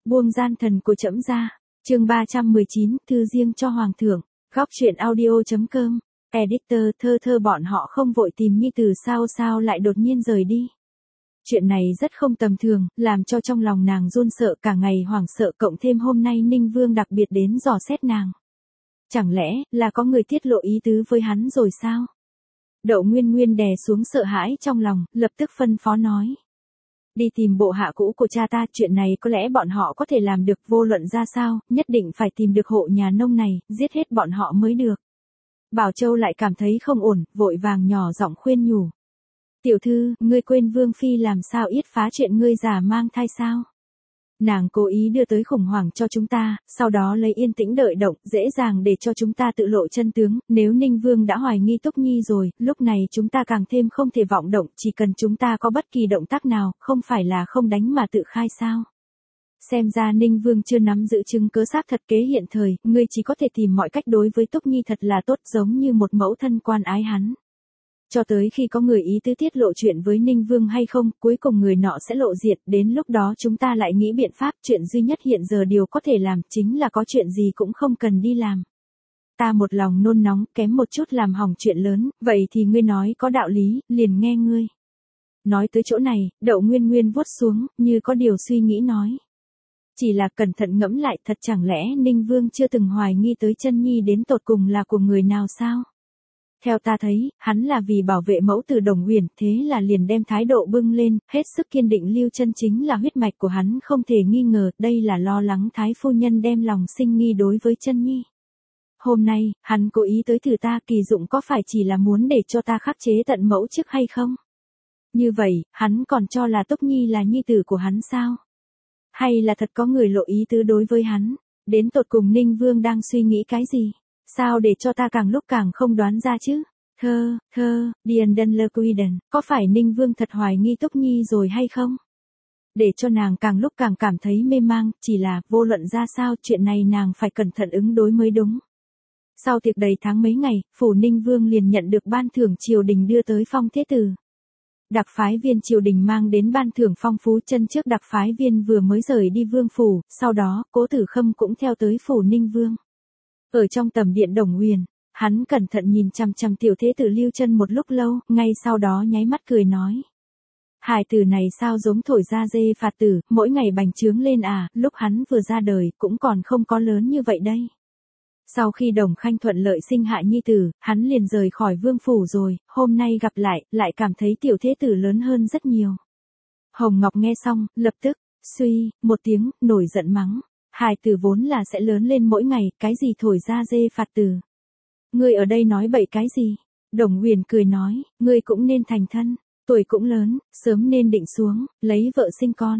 Buông gian thần của trẫm ra. Chương 319, thư riêng cho hoàng thượng. Góc truyện audio.com. Editor thơ thơ bọn họ không vội tìm nhi tử sao lại đột nhiên rời đi. Chuyện này rất không tầm thường, làm cho trong lòng nàng run sợ cả ngày hoảng sợ, cộng thêm hôm nay Ninh Vương đặc biệt đến dò xét nàng. Chẳng lẽ là có người tiết lộ ý tứ với hắn rồi sao? Đậu Nguyên Nguyên đè xuống sợ hãi trong lòng, lập tức phân phó nói. Đi tìm bộ hạ cũ của cha ta, chuyện này có lẽ bọn họ có thể làm được, vô luận ra sao, nhất định phải tìm được hộ nhà nông này, giết hết bọn họ mới được. Bảo Châu lại cảm thấy không ổn, vội vàng nhỏ giọng khuyên nhủ. Tiểu thư, ngươi quên Vương Phi làm sao yết phá chuyện ngươi già mang thai sao? Nàng cố ý đưa tới khủng hoảng cho chúng ta, sau đó lấy yên tĩnh đợi động, dễ dàng để cho chúng ta tự lộ chân tướng, nếu Ninh Vương đã hoài nghi Túc Nhi rồi, lúc này chúng ta càng thêm không thể vọng động, chỉ cần chúng ta có bất kỳ động tác nào, không phải là không đánh mà tự khai sao. Xem ra Ninh Vương chưa nắm giữ chứng cớ xác thật kế hiện thời, ngươi chỉ có thể tìm mọi cách đối với Túc Nhi thật là tốt, giống như một mẫu thân quan ái hắn. Cho tới khi có người ý tứ tiết lộ chuyện với Ninh Vương hay không, cuối cùng người nọ sẽ lộ diện, đến lúc đó chúng ta lại nghĩ biện pháp, chuyện duy nhất hiện giờ điều có thể làm chính là có chuyện gì cũng không cần đi làm. Ta một lòng nôn nóng, kém một chút làm hỏng chuyện lớn, vậy thì ngươi nói có đạo lý, liền nghe ngươi. Nói tới chỗ này, Đậu Nguyên Nguyên vuốt xuống, như có điều suy nghĩ nói. Chỉ là cẩn thận ngẫm lại, thật chẳng lẽ Ninh Vương chưa từng hoài nghi tới chân nhi đến tột cùng là của người nào sao? Theo ta thấy, hắn là vì bảo vệ mẫu tử Đồng Uyển, thế là liền đem thái độ bưng lên, hết sức kiên định Lưu Chân chính là huyết mạch của hắn, không thể nghi ngờ, đây là lo lắng thái phu nhân đem lòng sinh nghi đối với chân nhi. Hôm nay, hắn cố ý tới thử ta, kỳ dụng có phải chỉ là muốn để cho ta khắc chế tận mẫu trước hay không? Như vậy, hắn còn cho là Túc Nhi là nhi tử của hắn sao? Hay là thật có người lộ ý tứ đối với hắn? Đến tột cùng Ninh Vương đang suy nghĩ cái gì? Sao để cho ta càng lúc càng không đoán ra chứ? Dienden Lequiden, có phải Ninh Vương thật hoài nghi Túc Nhi rồi hay không? Để cho nàng càng lúc càng cảm thấy mê mang, chỉ là vô luận ra sao chuyện này nàng phải cẩn thận ứng đối mới đúng. Sau tiệc đầy tháng mấy ngày, phủ Ninh Vương liền nhận được ban thưởng triều đình đưa tới phong thế tử. Đặc phái viên triều đình mang đến ban thưởng phong phú, chân trước đặc phái viên vừa mới rời đi vương phủ, sau đó Cố Tử Khâm cũng theo tới phủ Ninh Vương. Ở trong tầm điện Đồng Uyển, hắn cẩn thận nhìn chằm chằm tiểu thế tử Lưu Chân một lúc lâu, ngay sau đó nháy mắt cười nói. Hài tử này sao giống thổi ra dê phạt tử, mỗi ngày bành trướng lên à, lúc hắn vừa ra đời, cũng còn không có lớn như vậy đây. Sau khi Đồng Khanh thuận lợi sinh hạ nhi tử, hắn liền rời khỏi vương phủ rồi, hôm nay gặp lại cảm thấy tiểu thế tử lớn hơn rất nhiều. Hồng Ngọc nghe xong, lập tức, suy, một tiếng, nổi giận mắng. Hài tử vốn là sẽ lớn lên mỗi ngày, cái gì thổi ra dê phạt tử. Ngươi ở đây nói bậy cái gì? Đồng Uyển cười nói, ngươi cũng nên thành thân, tuổi cũng lớn, sớm nên định xuống, lấy vợ sinh con,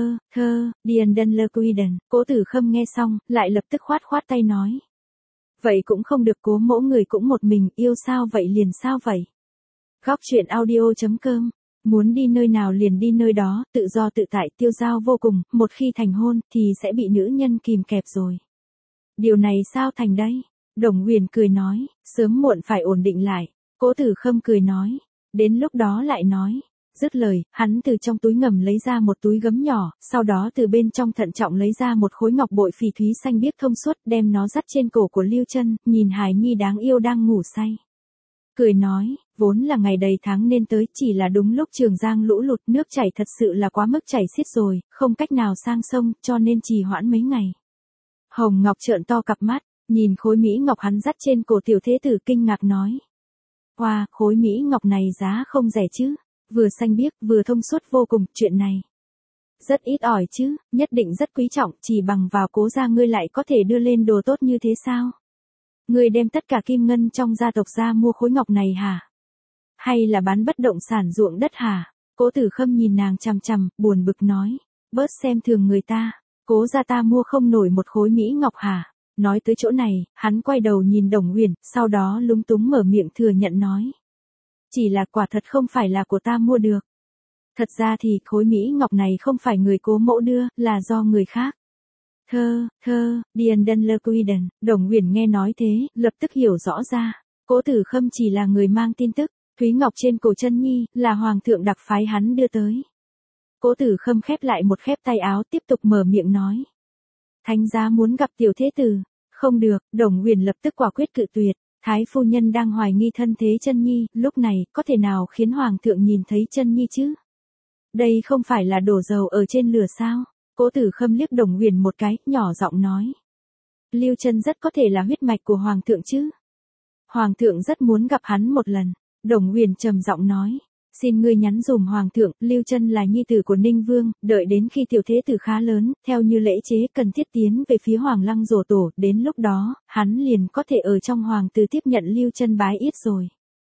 Dienden Lequiden. Cố Tử Khâm nghe xong, lại lập tức khoát tay nói. Vậy cũng không được, Cố mẫu người cũng một mình, yêu sao vậy liền sao vậy? Góc truyện audio.com. Muốn đi nơi nào liền đi nơi đó, tự do tự tại, tiêu dao vô cùng, một khi thành hôn, thì sẽ bị nữ nhân kìm kẹp rồi. Điều này sao thành đấy? Đồng Uyển cười nói, sớm muộn phải ổn định lại. Cố Tử Khâm cười nói, đến lúc đó lại nói. Dứt lời, hắn từ trong túi ngầm lấy ra một túi gấm nhỏ, sau đó từ bên trong thận trọng lấy ra một khối ngọc bội phỉ thúy xanh biếc thông suốt, đem nó dắt trên cổ của Lưu Chân, nhìn hài nhi đáng yêu đang ngủ say. Cười nói, vốn là ngày đầy tháng nên tới, chỉ là đúng lúc Trường Giang lũ lụt, nước chảy thật sự là quá mức chảy xiết rồi, không cách nào sang sông, cho nên trì hoãn mấy ngày. Hồng Ngọc trợn to cặp mắt, nhìn khối mỹ ngọc hắn dắt trên cổ tiểu thế tử kinh ngạc nói. Wow, khối mỹ ngọc này giá không rẻ chứ, vừa xanh biếc, vừa thông suốt vô cùng, chuyện này. Rất ít ỏi chứ, nhất định rất quý trọng, chỉ bằng vào Cố gia ngươi lại có thể đưa lên đồ tốt như thế sao? Ngươi đem tất cả kim ngân trong gia tộc ra mua khối ngọc này hả? Hay là bán bất động sản ruộng đất hả? Cố Tử Khâm nhìn nàng chằm chằm, buồn bực nói. Bớt xem thường người ta, Cố gia ta mua không nổi một khối mỹ ngọc hả? Nói tới chỗ này, hắn quay đầu nhìn Đồng Uyển, sau đó lúng túng mở miệng thừa nhận nói. Chỉ là quả thật không phải là của ta mua được. Thật ra thì khối mỹ ngọc này không phải người Cố mẫu đưa, là do người khác. Dienden Lequiden. Đồng Uyển nghe nói thế, lập tức hiểu rõ ra. Cố Tử Khâm chỉ là người mang tin tức, Thúy Ngọc trên cổ chân nhi, là hoàng thượng đặc phái hắn đưa tới. Cố Tử Khâm khép lại một khép tay áo, tiếp tục mở miệng nói. Thánh giá muốn gặp tiểu thế tử. Không được, Đồng Huyền lập tức quả quyết cự tuyệt. Thái phu nhân đang hoài nghi thân thế chân nhi, lúc này, có thể nào khiến hoàng thượng nhìn thấy chân nhi chứ? Đây không phải là đổ dầu ở trên lửa sao? Cố Tử Khâm liếc Đồng Huyền một cái, nhỏ giọng nói. Lưu Chân rất có thể là huyết mạch của hoàng thượng chứ? Hoàng thượng rất muốn gặp hắn một lần. Đồng Huyền trầm giọng nói. Xin ngươi nhắn dùm hoàng thượng, Lưu Chân là nhi tử của Ninh Vương, đợi đến khi tiểu thế tử khá lớn, theo như lễ chế cần thiết tiến về phía Hoàng Lăng Giổ Tổ, đến lúc đó, hắn liền có thể ở trong hoàng tử tiếp nhận Lưu Chân bái yết rồi.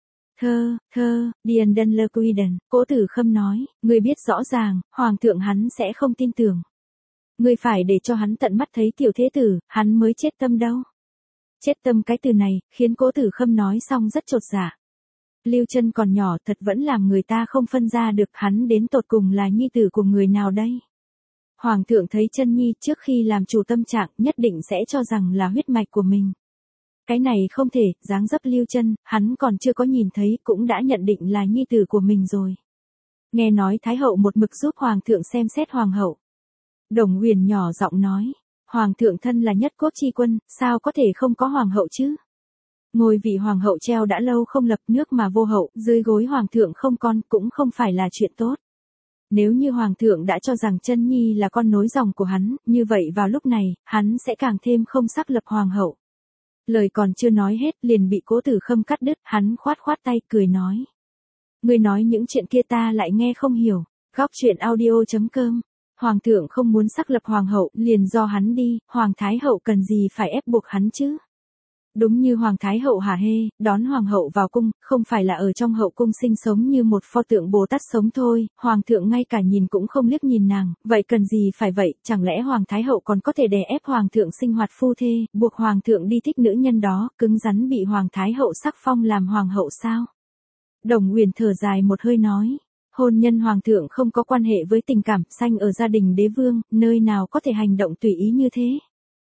Điền Đân Lơ Quy Đần, Cố Tử Khâm nói, ngươi biết rõ ràng, hoàng thượng hắn sẽ không tin tưởng. Ngươi phải để cho hắn tận mắt thấy tiểu thế tử, hắn mới chết tâm đâu. Chết tâm cái từ này, khiến Cố Tử Khâm nói xong rất chột dạ. Lưu Chân còn nhỏ thật vẫn làm người ta không phân ra được hắn đến tột cùng là nhi tử của người nào đây. Hoàng thượng thấy Chân nhi trước khi làm chủ tâm trạng nhất định sẽ cho rằng là huyết mạch của mình. Cái này không thể, dáng dấp Lưu Chân, hắn còn chưa có nhìn thấy cũng đã nhận định là nhi tử của mình rồi. Nghe nói Thái hậu một mực giúp Hoàng thượng xem xét Hoàng hậu. Đồng Huyền nhỏ giọng nói, Hoàng thượng thân là nhất quốc chi quân, sao có thể không có Hoàng hậu chứ? Ngôi vị hoàng hậu treo đã lâu không lập nước mà vô hậu, dưới gối hoàng thượng không con cũng không phải là chuyện tốt. Nếu như hoàng thượng đã cho rằng Chân nhi là con nối dòng của hắn, như vậy vào lúc này, hắn sẽ càng thêm không xác lập hoàng hậu. Lời còn chưa nói hết liền bị Cố Tử Khâm cắt đứt, hắn khoát khoát tay cười nói. Ngươi nói những chuyện kia ta lại nghe không hiểu. Góc truyện audio.com. Hoàng thượng không muốn xác lập hoàng hậu, liền do hắn đi, Hoàng Thái hậu cần gì phải ép buộc hắn chứ? Đúng như Hoàng Thái hậu hả hê, đón Hoàng hậu vào cung, không phải là ở trong hậu cung sinh sống như một pho tượng Bồ Tát sống thôi, Hoàng thượng ngay cả nhìn cũng không liếc nhìn nàng, vậy cần gì phải vậy, chẳng lẽ Hoàng Thái hậu còn có thể đè ép Hoàng thượng sinh hoạt phu thê, buộc Hoàng thượng đi thích nữ nhân đó, cứng rắn bị Hoàng Thái hậu sắc phong làm Hoàng hậu sao? Đồng Huyền thở dài một hơi nói. Hôn nhân Hoàng thượng không có quan hệ với tình cảm, sanh ở gia đình đế vương, nơi nào có thể hành động tùy ý như thế?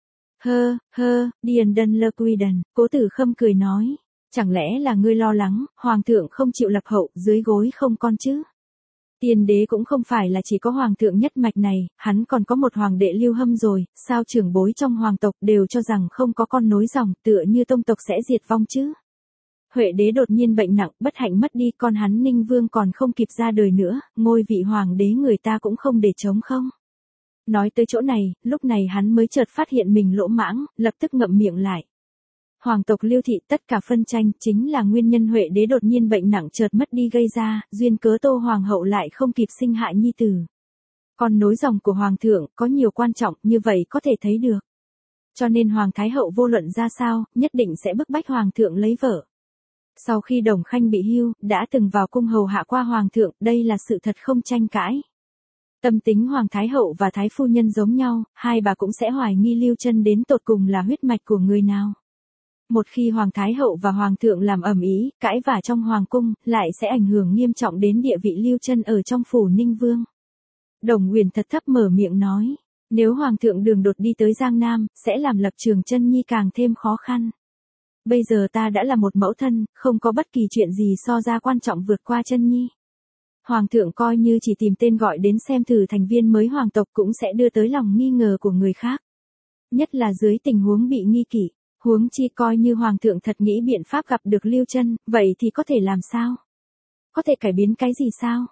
Điền Đân Lơ Quy Đần, Cố Tử Khâm cười nói. Chẳng lẽ là ngươi lo lắng, Hoàng thượng không chịu lập hậu, dưới gối không con chứ? Tiên đế cũng không phải là chỉ có Hoàng thượng nhất mạch này, hắn còn có một Hoàng đệ Lưu Hâm rồi, sao trưởng bối trong Hoàng tộc đều cho rằng không có con nối dòng, tựa như tông tộc sẽ diệt vong chứ? Huệ đế đột nhiên bệnh nặng, bất hạnh mất đi, con hắn Ninh Vương còn không kịp ra đời nữa, ngôi vị hoàng đế người ta cũng không để trống không. Nói tới chỗ này, lúc này hắn mới chợt phát hiện mình lỗ mãng, lập tức ngậm miệng lại. Hoàng tộc Lưu thị tất cả phân tranh chính là nguyên nhân Huệ đế đột nhiên bệnh nặng chợt mất đi gây ra, duyên cớ Tô hoàng hậu lại không kịp sinh hạ nhi tử. Còn nối dòng của hoàng thượng có nhiều quan trọng như vậy có thể thấy được. Cho nên Hoàng Thái hậu vô luận ra sao, nhất định sẽ bức bách hoàng thượng lấy vợ. Sau khi Đồng Khanh bị hưu, đã từng vào cung hầu hạ qua hoàng thượng, đây là sự thật không tranh cãi. Tâm tính Hoàng Thái hậu và Thái phu nhân giống nhau, hai bà cũng sẽ hoài nghi Lưu Chân đến tột cùng là huyết mạch của người nào. Một khi Hoàng Thái hậu và hoàng thượng làm ầm ĩ, cãi vã trong hoàng cung, lại sẽ ảnh hưởng nghiêm trọng đến địa vị Lưu Chân ở trong phủ Ninh Vương. Đồng Huyền thật thấp mở miệng nói, nếu hoàng thượng đường đột đi tới Giang Nam, sẽ làm lập trường Chân nhi càng thêm khó khăn. Bây giờ ta đã là một mẫu thân, không có bất kỳ chuyện gì so ra quan trọng vượt qua Chân nhi. Hoàng thượng coi như chỉ tìm tên gọi đến xem thử thành viên mới hoàng tộc cũng sẽ đưa tới lòng nghi ngờ của người khác. Nhất là dưới tình huống bị nghi kỵ, huống chi coi như hoàng thượng thật nghĩ biện pháp gặp được Lưu Chân, vậy thì có thể làm sao? Có thể cải biến cái gì sao?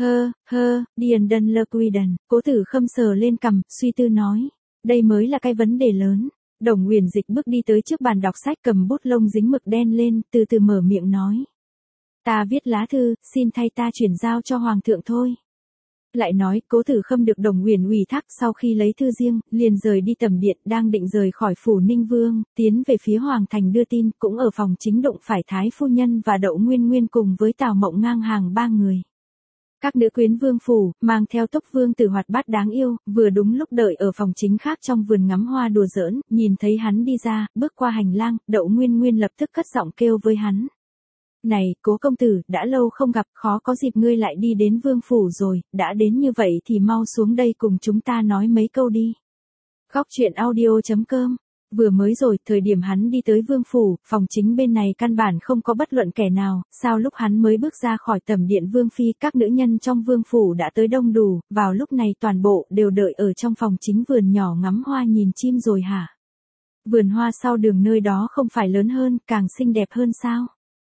Điền Đân Lơ Quy Đần, Cố Tử Khâm sờ lên cằm, suy tư nói. Đây mới là cái vấn đề lớn. Đồng Huyền Dịch bước đi tới trước bàn đọc sách cầm bút lông dính mực đen lên, từ từ mở miệng nói. Ta viết lá thư, xin thay ta chuyển giao cho Hoàng thượng thôi. Lại nói, Cố Tử Khâm được Đồng Huyền ủy thác sau khi lấy thư riêng, liền rời đi tầm điện, đang định rời khỏi phủ Ninh Vương, tiến về phía Hoàng thành đưa tin, cũng ở phòng chính đụng phải Thái phu nhân và Đậu Nguyên Nguyên cùng với Tào Mộng ngang hàng ba người. Các nữ quyến vương phủ, mang theo Túc Vương tử hoạt bát đáng yêu, vừa đúng lúc đợi ở phòng chính khác trong vườn ngắm hoa đùa giỡn, nhìn thấy hắn đi ra, bước qua hành lang, Đậu Nguyên Nguyên lập tức cất giọng kêu với hắn. Này, Cố công tử, đã lâu không gặp, khó có dịp ngươi lại đi đến vương phủ rồi, đã đến như vậy thì mau xuống đây cùng chúng ta nói mấy câu đi. Góc truyện audio.com Vừa mới rồi, thời điểm hắn đi tới vương phủ, phòng chính bên này căn bản không có bất luận kẻ nào, sao lúc hắn mới bước ra khỏi tầm điện vương phi, các nữ nhân trong vương phủ đã tới đông đủ, vào lúc này toàn bộ đều đợi ở trong phòng chính vườn nhỏ ngắm hoa nhìn chim rồi hả? Vườn hoa sau đường nơi đó không phải lớn hơn, càng xinh đẹp hơn sao?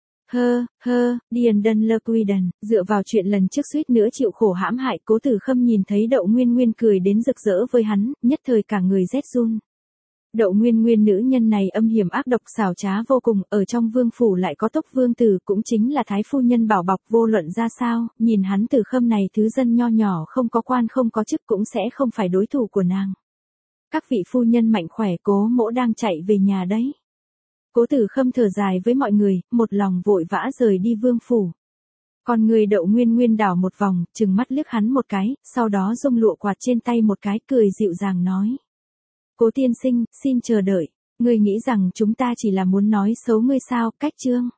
Điền Đân Lơ Quy Đần, dựa vào chuyện lần trước suýt nữa chịu khổ hãm hại, Cố Tử Khâm nhìn thấy Đậu Nguyên Nguyên cười đến rực rỡ với hắn, nhất thời cả người rét run. Đậu Nguyên Nguyên nữ nhân này âm hiểm ác độc xảo trá vô cùng, ở trong vương phủ lại có Tốc vương tử cũng chính là thái phu nhân bảo bọc, vô luận ra sao, nhìn hắn Tử Khâm này thứ dân nho nhỏ không có quan không có chức cũng sẽ không phải đối thủ của nàng. Các vị phu nhân mạnh khỏe, Cố mỗ đang chạy về nhà đấy. Cố Tử Khâm thở dài với mọi người, một lòng vội vã rời đi vương phủ. Còn người Đậu Nguyên Nguyên đảo một vòng, trừng mắt liếc hắn một cái, sau đó rung lụa quạt trên tay một cái, cười dịu dàng nói. Cố tiên sinh, xin chờ đợi, ngươi nghĩ rằng chúng ta chỉ là muốn nói xấu ngươi sao, cách chương.